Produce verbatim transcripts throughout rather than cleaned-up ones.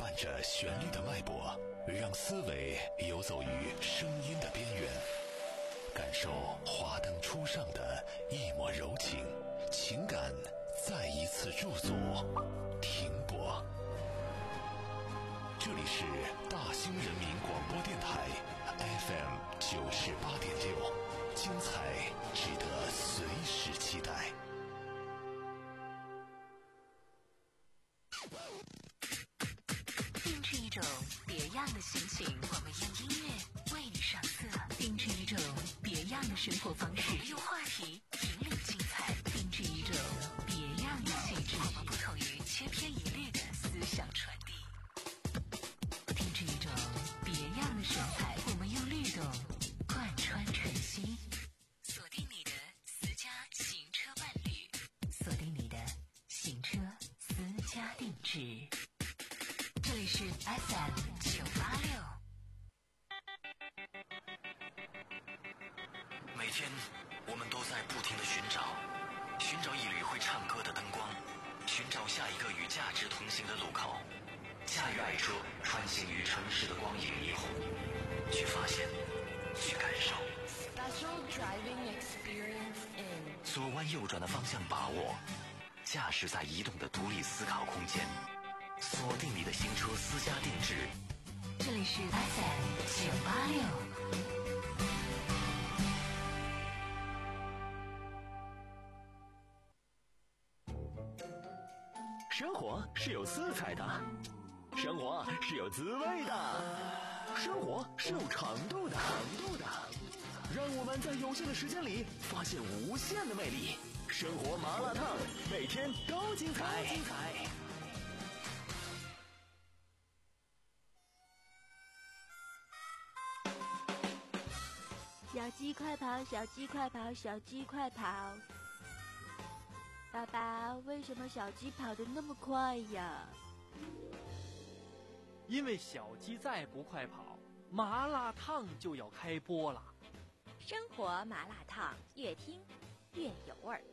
伴着旋律的脉搏，让思维游走于声音的边缘，感受华灯初上的一抹柔情，情感再一次驻足停泊。这里是大兴人民广播电台 F M 九十八点六，精彩值得随时期待。 定制一种别样的心情，我们用音乐为你上色；定制一种别样的生活方式，用话题引领精彩；定制一种别样的气质，我们不同于千篇一律的思想传递；定制一种别样的神采，我们用律动贯穿晨曦。锁定你的私家行车伴侣，锁定你的行车私家定制。这里是 F M 九八六。 每天我们都在不停地寻找，寻找一缕会唱歌的灯光，寻找下一个与价值同行的路口，驾驭爱车穿行于城市的光影霓虹，去发现，去感受。 Special driving experience in 左弯右转的方向把握，驾驶在移动的独立思考空间，锁定你的行车私家定制。 这里是 F M 九八六。 生活是有色彩的，生活是有滋味的，生活是有长度的，长度的。让我们在有限的时间里发现无限的魅力。生活麻辣烫，每天都精彩。精彩。 小鸡快跑，小鸡快跑，小鸡快跑！爸爸，为什么小鸡跑得那么快呀？ 因为小鸡再不快跑，麻辣烫就要开播了。 生活麻辣烫，越听越有味儿。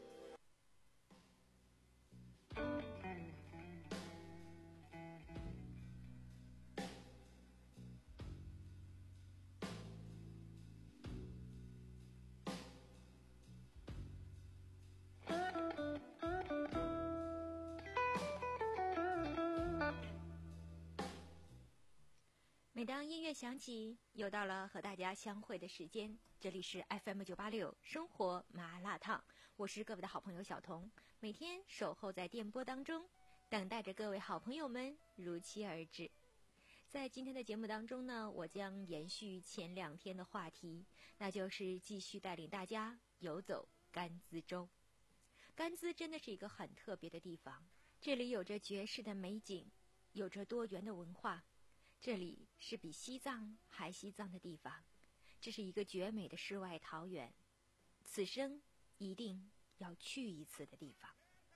每当音乐响起，又到了和大家相会的时间。这里是 F M 九八六生活麻辣烫，我是各位的好朋友小彤，每天守候在电波当中，等待着各位好朋友们如期而至。在今天的节目当中呢，我将延续前两天的话题，那就是继续带领大家游走甘孜州。甘孜真的是一个很特别的地方，这里有着绝世的美景，有着多元的文化。这里是比西藏还西藏的地方，这是一个绝美的世外桃源，此生一定要去一次的地方。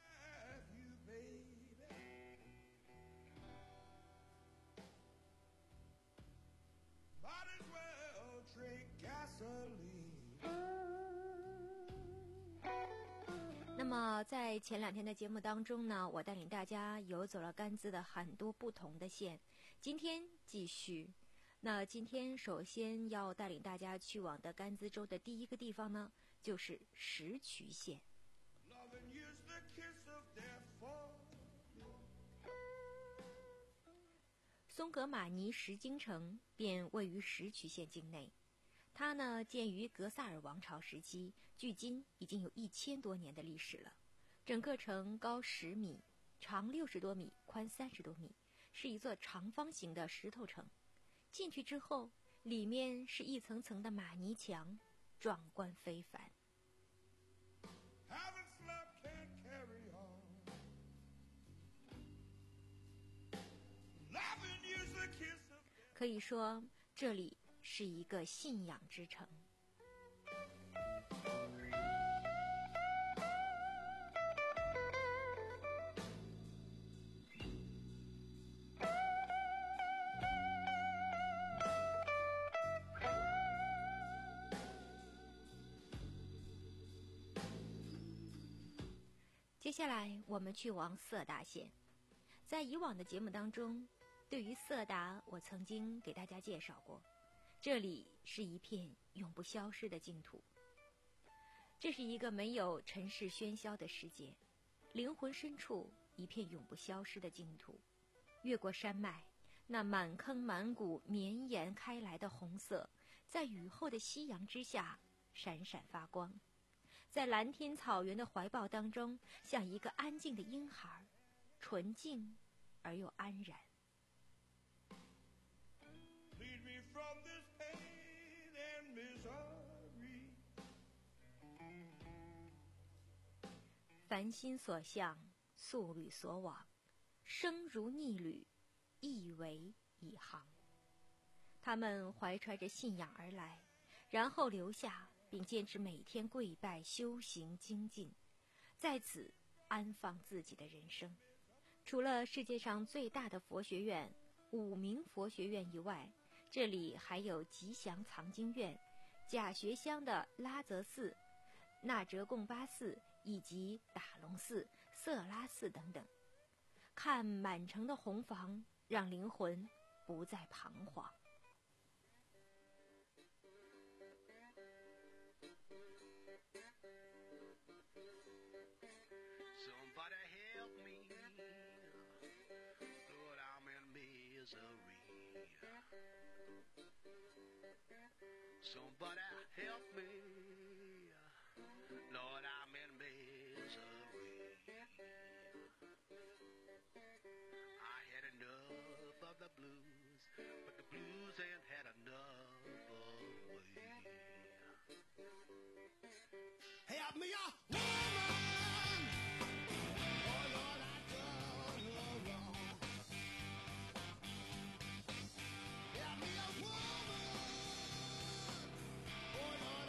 那么在前两天的节目当中呢，我带领大家游走了甘孜的很多不同的县，今天继续。那今天首先要带领大家去往的甘孜州的第一个地方呢，就是石渠县。松格玛尼石京城便位于石渠县境内，它呢建于格萨尔王朝时期，距今已经有一千多年的历史了。整个城高十米，长六十多米，宽三十多米，是一座长方形的石头城。进去之后，里面是一层层的玛尼墙，壮观非凡。可以说，这里是一个信仰之城。接下来我们去往色达县。在以往的节目当中， 对于色达，我曾经给大家介绍过，这里是一片永不消失的净土。这是一个没有尘世喧嚣的世界，灵魂深处一片永不消失的净土。越过山脉，那满坑满谷绵延开来的红色，在雨后的夕阳之下闪闪发光，在蓝天草原的怀抱当中，像一个安静的婴孩，纯净而又安然。 Lead me from this pain and misery. 凡心所向，素履所往，生如逆旅，亦为一行。他们怀揣着信仰而来，然后留下，并坚持每天跪拜修行精进，在此安放自己的人生。除了世界上最大的佛学院五明佛学院以外，这里还有吉祥藏经院、贾学乡的拉泽寺、那哲贡巴寺以及打龙寺、色拉寺等等。看满城的红房，让灵魂不再彷徨。 Somebody help me, Lord, I'm in misery. Somebody help me, Lord, I'm in misery. I had enough of the blues, but the blues ain't had enough of me. Help me out, woman! Oh, Lord, I done her wrong. Help me out, woman! Oh, Lord,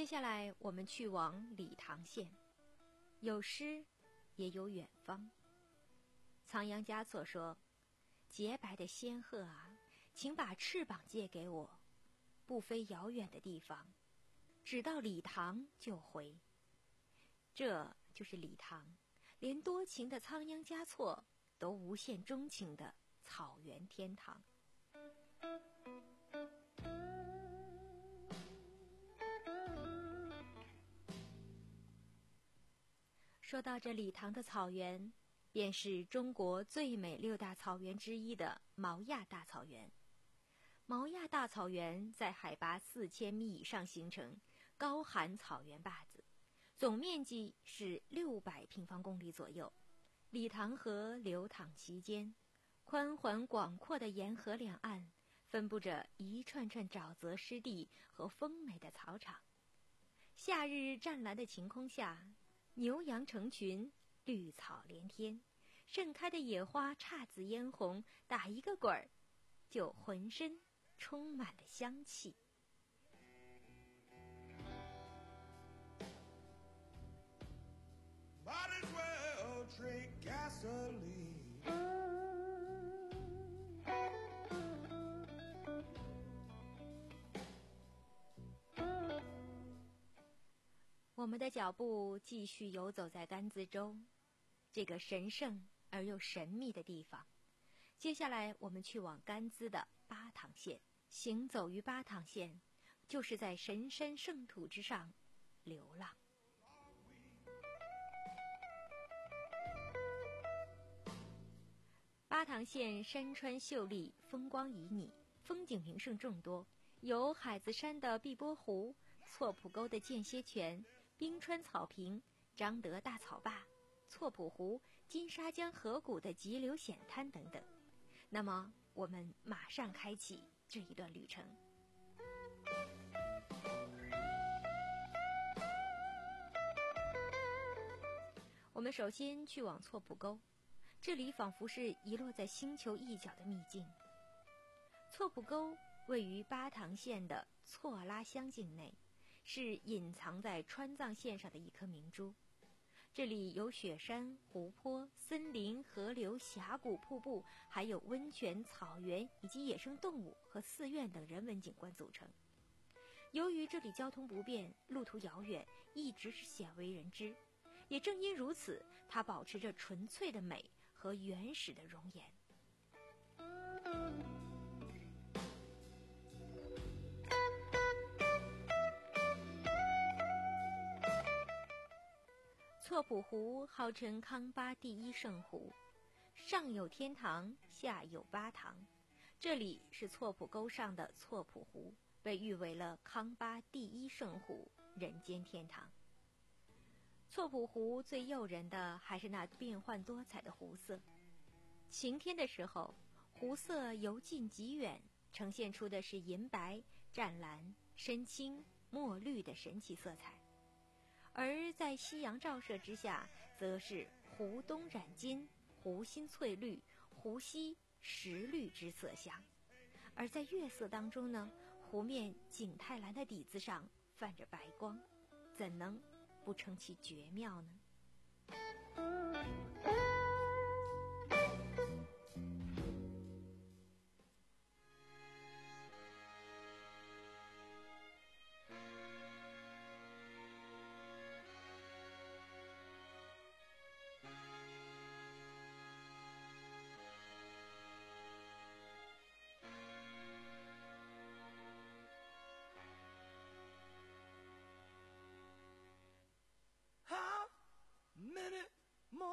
接下来我们去往理塘县，有诗也有远方。仓央嘉措说，洁白的仙鹤啊，请把翅膀借给我，不飞遥远的地方，只到理塘就回。这就是理塘，连多情的仓央嘉措都无限钟情的草原天堂。说到这理塘的草原，便是中国最美六大草原之一的毛亚大草原。毛亚大草原在海拔四千米以上形成高寒草原坝子，总面积是六百平方公里左右。理塘河流淌其间，宽缓广阔的沿河两岸分布着一串串沼泽湿地和丰美的草场。夏日湛蓝的晴空下，牛羊成群，绿草连天，盛开的野花姹紫嫣红，打一个滚儿就浑身充满了香气。 Might as well drink gasoline. 我们的脚步继续游走在甘孜州，这个神圣而又神秘的地方。接下来我们去往甘孜的巴塘县，行走于巴塘县，就是在神山圣土之上流浪。巴塘县山川秀丽，风光旖旎，风景名胜众多，有海子山的碧波湖、错浦沟的间歇泉、冰川草坪、张德大草坝、错浦湖、金沙江河谷的急流险滩等等。那么我们马上开启这一段旅程。我们首先去往错浦沟，这里仿佛是遗落在星球一角的秘境。错浦沟位于巴塘县的错拉乡境内，是隐藏在川藏线上的一颗明珠。这里有雪山、湖泊、森林、河流、峡谷、瀑布，还有温泉、草原以及野生动物和寺院等人文景观组成。由于这里交通不便，路途遥远，一直是鲜为人知。也正因如此，它保持着纯粹的美和原始的容颜。错浦湖号称康巴第一圣湖，上有天堂，下有巴塘。这里是错浦沟上的错浦湖，被誉为了康巴第一圣湖，人间天堂。错浦湖最诱人的还是那变幻多彩的湖色。晴天的时候，湖色由近及远，呈现出的是银白、湛蓝、深青、墨绿的神奇色彩。而在夕阳照射之下，则是湖东染金、湖心翠绿、湖西石绿之色相。而在月色当中呢，湖面景泰蓝的底子上泛着白光，怎能不称其绝妙呢？ How many more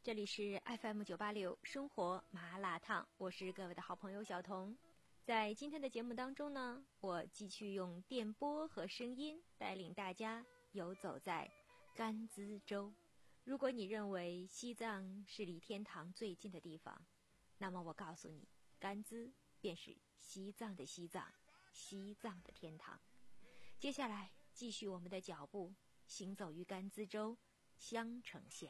这里是 F M 九八六生活麻辣烫，我是各位的好朋友小彤。在今天的节目当中呢，我继续用电波和声音带领大家游走在甘孜州。如果你认为西藏是离天堂最近的地方，那么我告诉你，甘孜便是西藏的西藏，西藏的天堂。接下来继续我们的脚步，行走于甘孜州香城县。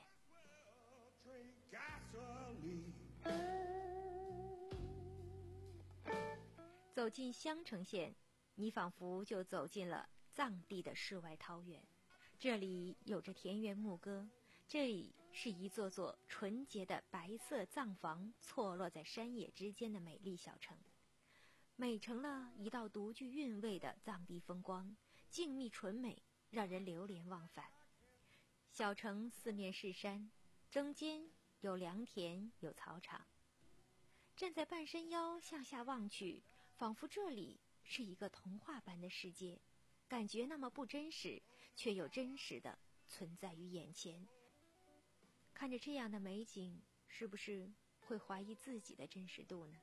走进香城县，你仿佛就走进了藏地的世外桃源。这里有着田园牧歌，这里是一座座纯洁的白色藏房错落在山野之间的美丽小城，美成了一道独具韵味的藏地风光，静谧纯美，让人流连忘返。小城四面是山，中间有良田，有草场。站在半山腰向下望去，仿佛这里是一个童话般的世界，感觉那么不真实，却又真实的存在于眼前。看着这样的美景，是不是会怀疑自己的真实度呢？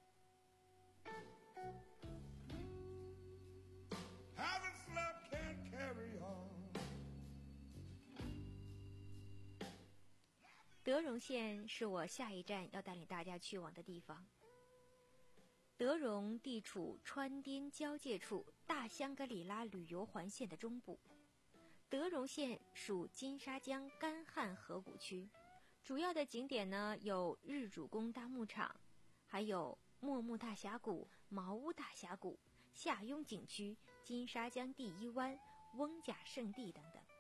德荣县是我下一站要带领大家去往的地方。德荣地处川滇交界处大香格里拉旅游环线的中部。德荣县属金沙江干旱河谷区，主要的景点呢有日主公大牧场，还有莫木大峡谷、茅屋大峡谷、下雍景区、金沙江第一湾、翁甲圣地等等。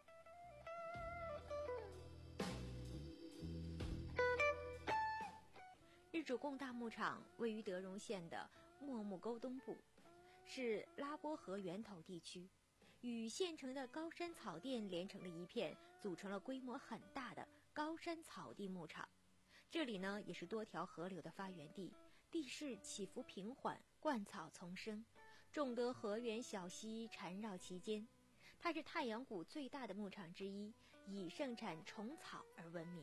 日主公大牧场位于德荣县的莫木沟东部，是拉波河源头地区，与县城的高山草甸连成了一片，组成了规模很大的高山草地牧场。这里呢也是多条河流的发源地，地势起伏平缓，灌草丛生，众多河源小溪缠绕其间。它是太阳谷最大的牧场之一，以盛产虫草而闻名。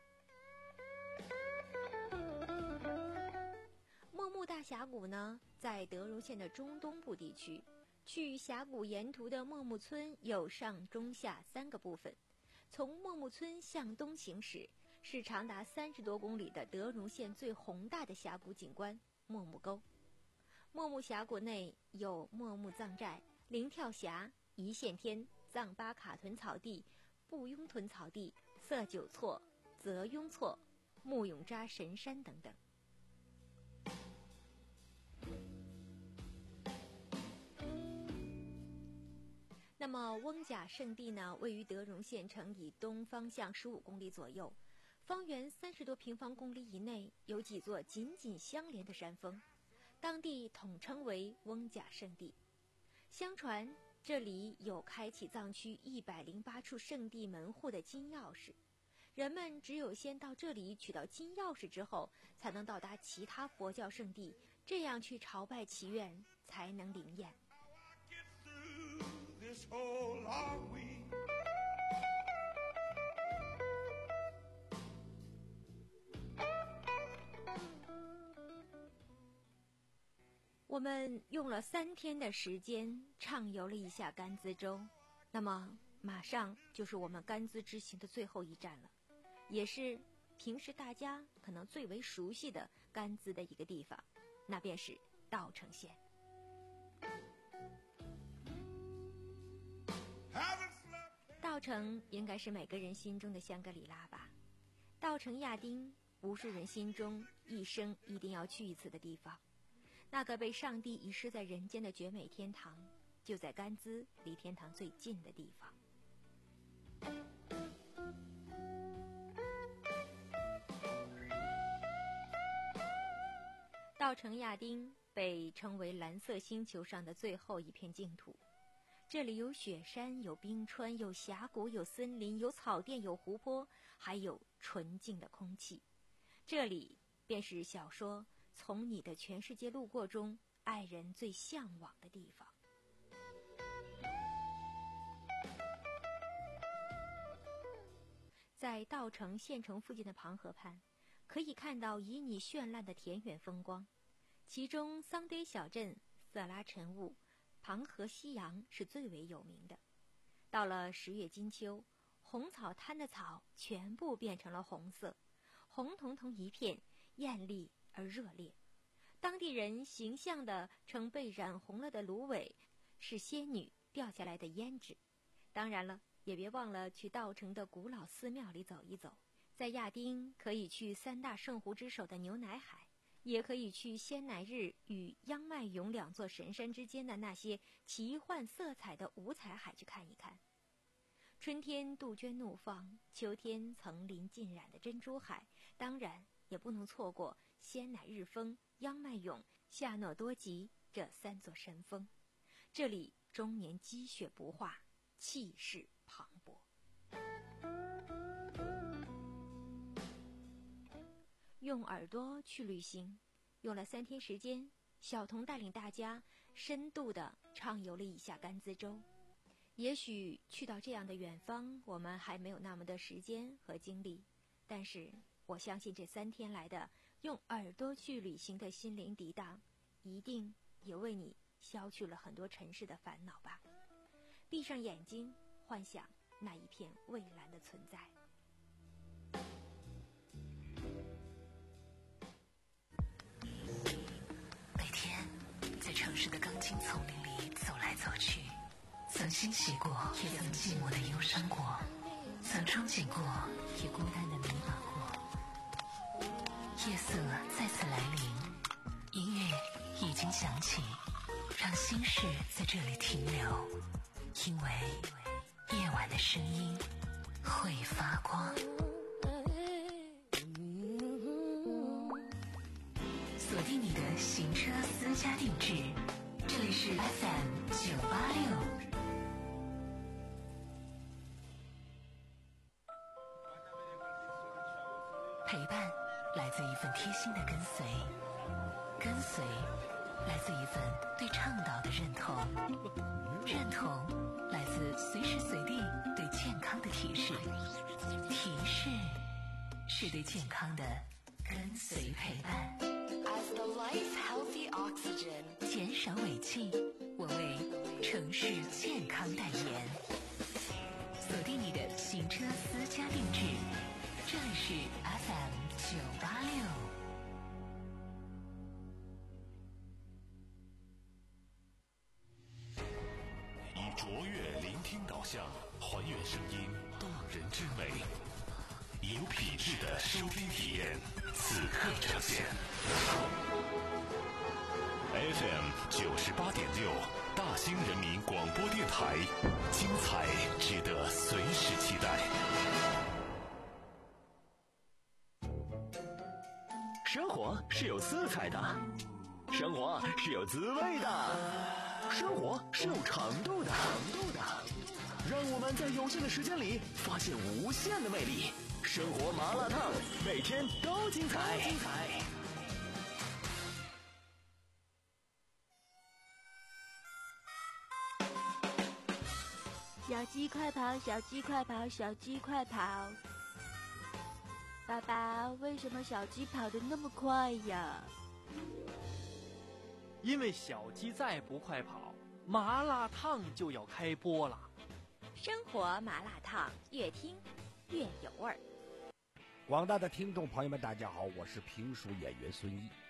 莫木大峡谷呢，在德荣县的中东部地区。去峡谷沿途的莫木村有上中下三个部分。从莫木村向东行驶，是长达三十多公里的德荣县最宏大的峡谷景观莫木沟。莫木峡谷内有莫木藏寨、灵跳峡、一线天、藏巴卡屯草地、布雍屯草地、色九错、泽雍错、木永扎神山等等。那么翁甲圣地呢，位于德荣县城以东方向十五公里左右，方圆三十多平方公里以内有几座紧紧相连的山峰，当地统称为翁甲圣地。相传这里有开启藏区一百零八处圣地门户的金钥匙，人们只有先到这里取到金钥匙之后，才能到达其他佛教圣地，这样去朝拜祈愿才能灵验。 This whole long week. 我们用了三天的时间畅游了一下甘孜州，那么马上就是我们甘孜之行的最后一站了，也是平时大家可能最为熟悉的甘孜的一个地方，那便是稻城县。稻城应该是每个人心中的香格里拉吧。稻城亚丁，无数人心中一生一定要去一次的地方。那个被上帝遗失在人间的绝美天堂，就在甘孜离天堂最近的地方。稻城亚丁被称为蓝色星球上的最后一片净土。这里有雪山，有冰川，有峡谷，有森林，有草甸，有湖泊，还有纯净的空气。这里便是小说《从你的全世界路过》中爱人最向往的地方。 在稻城县城附近的庞河畔，可以看到旖旎绚烂的田园风光，其中桑堆小镇、色拉晨雾、庞河夕阳是最为有名的。到了十月金秋，红草滩的草全部变成了红色，红彤彤一片，艳丽而热烈。当地人形象地称被染红了的芦苇是仙女掉下来的胭脂。当然了，也别忘了去稻城的古老寺庙里走一走。在亚丁可以去三大圣湖之首的牛奶海，也可以去仙乃日与央迈勇两座神山之间的那些奇幻色彩的五彩海去看一看。春天杜鹃怒放，秋天层林尽染的珍珠海，当然也不能错过仙乃日峰、央迈勇、夏诺多吉这三座神峰。这里终年积雪不化，气势磅礴。用耳朵去旅行，用了三天时间，小童带领大家深度地畅游了一下甘孜州。也许去到这样的远方，我们还没有那么的时间和精力，但是我相信这三天来的用耳朵去旅行的心灵涤荡，一定也为你消去了很多尘世的烦恼吧。闭上眼睛，幻想那一片蔚蓝的存在。 每天在城市的钢筋丛林里走来走去，曾欣喜过，也曾寂寞的忧伤过，曾憧憬过，也孤单的迷茫过。夜色再次来临，音乐已经响起，让心事在这里停留，因为夜晚的声音会发光。锁定你的行车私家定制，这里是 F M 九八六。陪伴来自一份贴心的跟随，跟随来自一份对倡导的认同，认同来自随时随地对健康的提示，提示是对健康的跟随陪伴。 As the life healthy oxygen， 减少尾气，我为城市健康代言。锁定你的行车私家定制，这里是 F M 九八六。 以卓越聆听导向，还原声音动人之美，有品质的收听体验，此刻呈现。F M 九十八点六，大兴人民广播电台，精彩值得随时期待。 生活是有色彩的，生活是有滋味的，生活是有长度的，长度的。让我们在有限的时间里发现无限的魅力。生活麻辣烫，每天都精彩。精彩。 小鸡快跑，小鸡快跑，小鸡快跑！爸爸，为什么小鸡跑得那么快呀？ 因为小鸡再不快跑，麻辣烫就要开播了。 生活麻辣烫，越听越有味儿。 广大的听众朋友们，大家好，我是评书演员孙毅。